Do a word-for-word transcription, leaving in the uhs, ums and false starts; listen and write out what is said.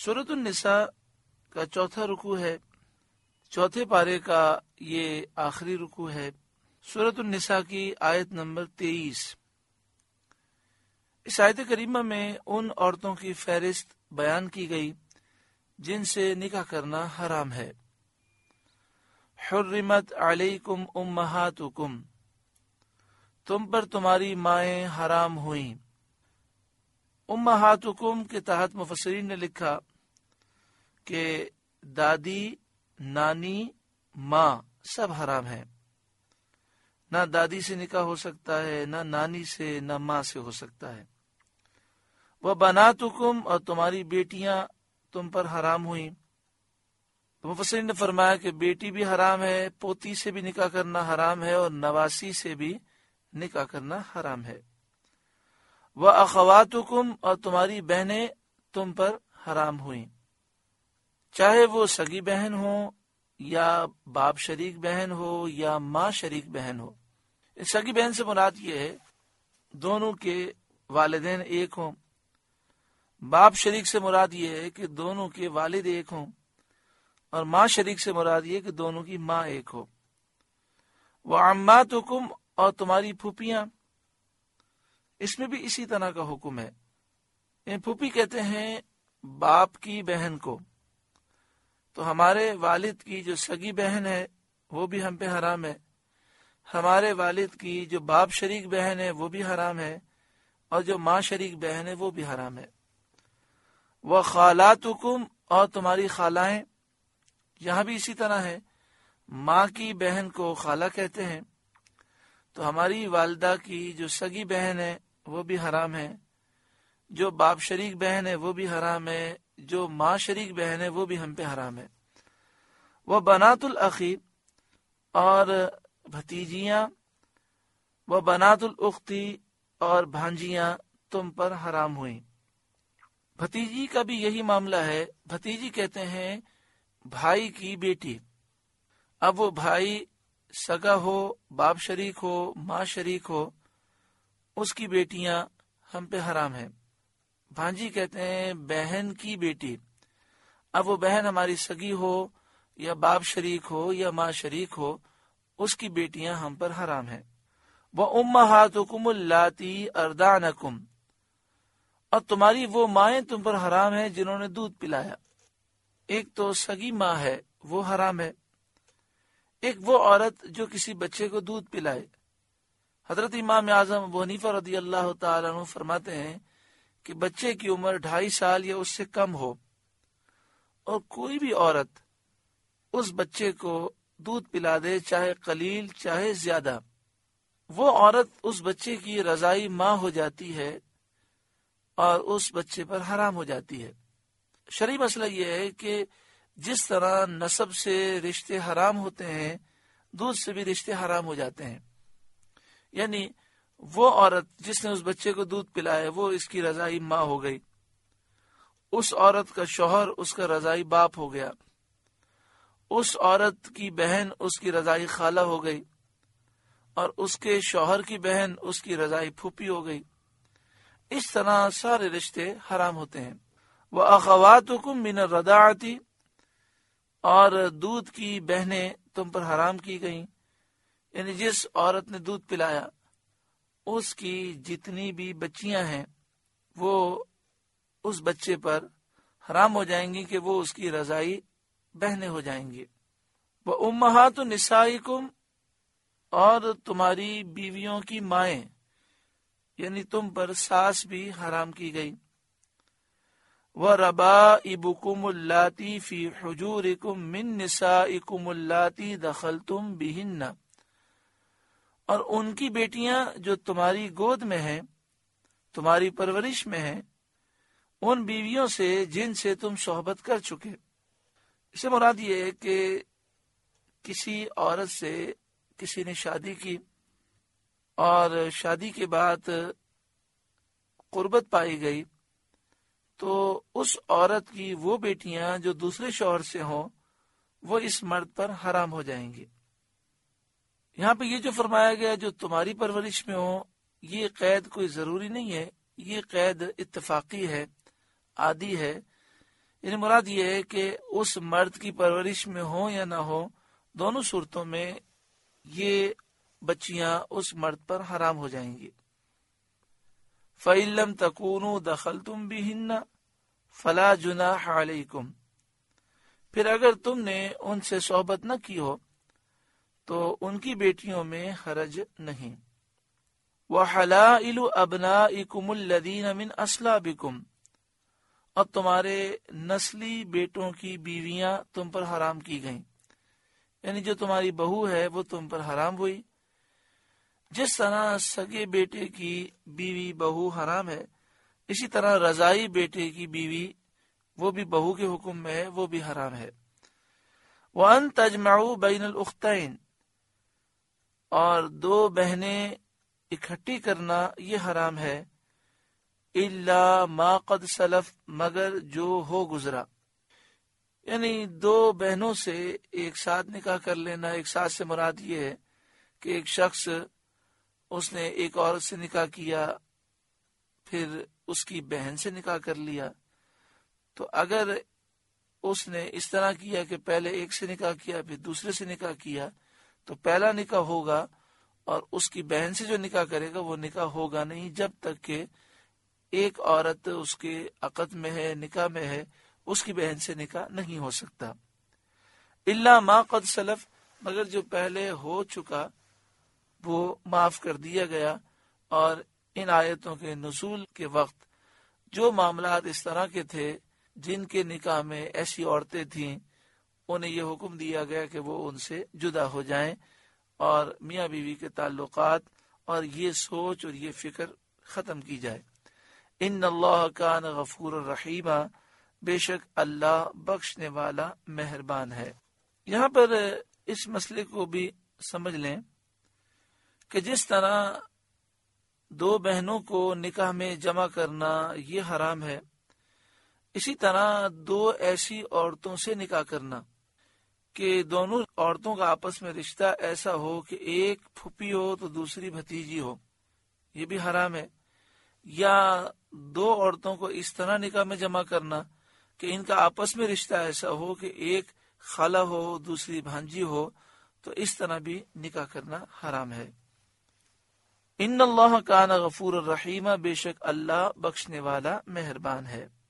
سورۃ النساء کا چوتھا رکوع ہے، چوتھے پارے کا یہ آخری رکوع ہے۔ سورۃ النساء کی آیت نمبر تیئیس۔ اس آیت کریمہ میں ان عورتوں کی فہرست بیان کی گئی جن سے نکاح کرنا حرام ہے۔ حرمت علیکم امہاتکم، تم پر تمہاری مائیں حرام ہوئیں۔ امہاتکم کے تحت مفسرین نے لکھا کہ دادی، نانی، ماں سب حرام ہے۔ نہ دادی سے نکاح ہو سکتا ہے، نہ نانی سے، نہ ماں سے ہو سکتا ہے۔ وہ بناتکم، اور تمہاری بیٹیاں تم پر حرام ہوئیں۔ تو مفسرین نے فرمایا کہ بیٹی بھی حرام ہے، پوتی سے بھی نکاح کرنا حرام ہے، اور نواسی سے بھی نکاح کرنا حرام ہے۔ وہ اخواتکم، اور تمہاری بہنیں تم پر حرام ہوئیں، چاہے وہ سگی بہن ہو یا باپ شریک بہن ہو یا ماں شریک بہن ہو۔ سگی بہن سے مراد یہ ہے دونوں کے والدین ایک ہوں، باپ شریک سے مراد یہ ہے کہ دونوں کے والد ایک ہوں، اور ماں شریک سے مراد یہ کہ دونوں کی ماں ایک ہو۔ وعماتکم، اور تمہاری پھوپھیاں، اس میں بھی اسی طرح کا حکم ہے۔ یہ پھوپھی کہتے ہیں باپ کی بہن کو، تو ہمارے والد کی جو سگی بہن ہے وہ بھی ہم پہ حرام ہے، ہمارے والد کی جو باپ شریک بہن ہے وہ بھی حرام ہے، اور جو ماں شریک بہن ہے وہ بھی حرام ہے۔ وخالاتکم، اور تمہاری خالائیں، یہاں بھی اسی طرح ہے، ماں کی بہن کو خالہ کہتے ہیں، تو ہماری والدہ کی جو سگی بہن ہے وہ بھی حرام ہے، جو باپ شریک بہن ہے وہ بھی حرام ہے، جو ماں شریک بہن ہے وہ بھی ہم پہ حرام ہے۔ وہ بنات الاخی، اور بھتیجیاں، وہ بنات الاختی، اور بھانجیاں تم پر حرام ہوئیں۔ بھتیجی کا بھی یہی معاملہ ہے۔ بھتیجی کہتے ہیں بھائی کی بیٹی، اب وہ بھائی سگا ہو، باپ شریک ہو، ماں شریک ہو، اس کی بیٹیاں ہم پہ حرام ہیں۔ بھانجی کہتے ہیں بہن کی بیٹی، اب وہ بہن ہماری سگی ہو یا باپ شریک ہو یا ماں شریک ہو، اس کی بیٹیاں ہم پر حرام ہیں۔ وَأُمَّهَاتُكُمُ اللَّاتِي أَرْضَعْنَكُمْ، اور تمہاری وہ مائیں تم پر حرام ہیں جنہوں نے دودھ پلایا۔ ایک تو سگی ماں ہے وہ حرام ہے، ایک وہ عورت جو کسی بچے کو دودھ پلائے۔ حضرت امام اعظم ابو حنیفہ رضی اللہ تعالیٰ عنہ فرماتے ہیں کہ بچے کی عمر ڈھائی سال یا اس سے کم ہو، اور کوئی بھی عورت اس بچے کو دودھ پلا دے، چاہے قلیل چاہے زیادہ، وہ عورت اس بچے کی رضائی ماں ہو جاتی ہے اور اس بچے پر حرام ہو جاتی ہے۔ شرعی مسئلہ یہ ہے کہ جس طرح نسب سے رشتے حرام ہوتے ہیں، دودھ سے بھی رشتے حرام ہو جاتے ہیں۔ یعنی وہ عورت جس نے اس بچے کو دودھ پلایا وہ اس کی رضائی ماں ہو گئی، اس عورت کا شوہر اس کا رضائی باپ ہو گیا، اس عورت کی بہن اس کی رضائی خالہ ہو گئی، اور اس کے شوہر کی بہن اس کی رضائی پھوپھی ہو گئی۔ اس طرح سارے رشتے حرام ہوتے ہیں۔ وَأَخَوَاتُكُم مِّنَ الرَّضَاعَةِ، اور دودھ کی بہنیں تم پر حرام کی گئیں، یعنی جس عورت نے دودھ پلایا اس کی جتنی بھی بچیاں ہیں وہ اس بچے پر حرام ہو جائیں گی کہ وہ اس کی رضائی بہنیں ہو جائیں گی۔ وَأُمَّهَاتُ نِسَائِكُمْ، اور تمہاری بیویوں کی مائیں، یعنی تم پر ساس بھی حرام کی گئی۔ وَرَبَائِبُكُمُ اللَّاتِي فِي حُجُورِكُم مِّن نِّسَائِكُمُ اللَّاتِي دَخَلْتُم بِهِنَّ، اور ان کی بیٹیاں جو تمہاری گود میں ہیں، تمہاری پرورش میں ہیں، ان بیویوں سے جن سے تم صحبت کر چکے۔ اس سے مراد یہ ہے کہ کسی عورت سے کسی نے شادی کی اور شادی کے بعد قربت پائی گئی، تو اس عورت کی وہ بیٹیاں جو دوسرے شوہر سے ہوں وہ اس مرد پر حرام ہو جائیں گی۔ یہاں پہ یہ جو فرمایا گیا جو تمہاری پرورش میں ہو، یہ قید کوئی ضروری نہیں ہے، یہ قید اتفاقی ہے، عادی ہے، یعنی مراد یہ ہے کہ اس مرد کی پرورش میں ہو یا نہ ہو، دونوں صورتوں میں یہ بچیاں اس مرد پر حرام ہو جائیں گی۔ فَإِن لَّمْ تَكُونُوا دَخَلْتُمْ بِهِنَّ فَلَا جُنَاحَ عَلَيْكُمْ، پھر اگر تم نے ان سے صحبت نہ کی ہو تو ان کی بیٹیوں میں حرج نہیں۔ وَحَلَائِلُ أَبْنَائِكُمُ الَّذِينَ مِنْ أَصْلَابِكُمْ، اور تمہارے نسلی بیٹوں کی بیویاں تم پر حرام کی گئیں، یعنی جو تمہاری بہو ہے وہ تم پر حرام ہوئی۔ جس طرح سگے بیٹے کی بیوی بہو حرام ہے، اسی طرح رضائی بیٹے کی بیوی وہ بھی بہو کے حکم میں ہے، وہ بھی حرام ہے۔ وَأَن تَجْمَعُوا بَيْنَ الْأُخْتَيْنِ، اور دو بہنیں اکٹھی کرنا یہ حرام ہے۔ إِلَّا مَا قَدْ سَلَف، مگر جو ہو گزرا، یعنی دو بہنوں سے ایک ساتھ نکاح کر لینا۔ ایک ساتھ سے مراد یہ ہے کہ ایک شخص اس نے ایک عورت سے نکاح کیا، پھر اس کی بہن سے نکاح کر لیا، تو اگر اس نے اس طرح کیا کہ پہلے ایک سے نکاح کیا پھر دوسرے سے نکاح کیا، تو پہلا نکاح ہوگا اور اس کی بہن سے جو نکاح کرے گا وہ نکاح ہوگا نہیں جب تک کہ ایک عورت اس کے عقد میں ہے، نکاح میں ہے، اس کی بہن سے نکاح نہیں ہو سکتا۔ الا ما قد سلف، مگر جو پہلے ہو چکا وہ معاف کر دیا گیا۔ اور ان آیتوں کے نزول کے وقت جو معاملات اس طرح کے تھے جن کے نکاح میں ایسی عورتیں تھیں، انہیں یہ حکم دیا گیا کہ وہ ان سے جدا ہو جائیں اور میاں بیوی کے تعلقات اور یہ سوچ اور یہ فکر ختم کی جائے۔ ان اللہ کان غفور الرحیم، بے شک اللہ بخشنے والا مہربان ہے۔ یہاں پر اس مسئلے کو بھی سمجھ لیں کہ جس طرح دو بہنوں کو نکاح میں جمع کرنا یہ حرام ہے، اسی طرح دو ایسی عورتوں سے نکاح کرنا کہ دونوں عورتوں کا آپس میں رشتہ ایسا ہو کہ ایک پھوپھی ہو تو دوسری بھتیجی ہو، یہ بھی حرام ہے۔ یا دو عورتوں کو اس طرح نکاح میں جمع کرنا کہ ان کا آپس میں رشتہ ایسا ہو کہ ایک خالہ ہو دوسری بھانجی ہو، تو اس طرح بھی نکاح کرنا حرام ہے۔ ان اللہ کان غفور الرحیم، بے شک اللہ بخشنے والا مہربان ہے۔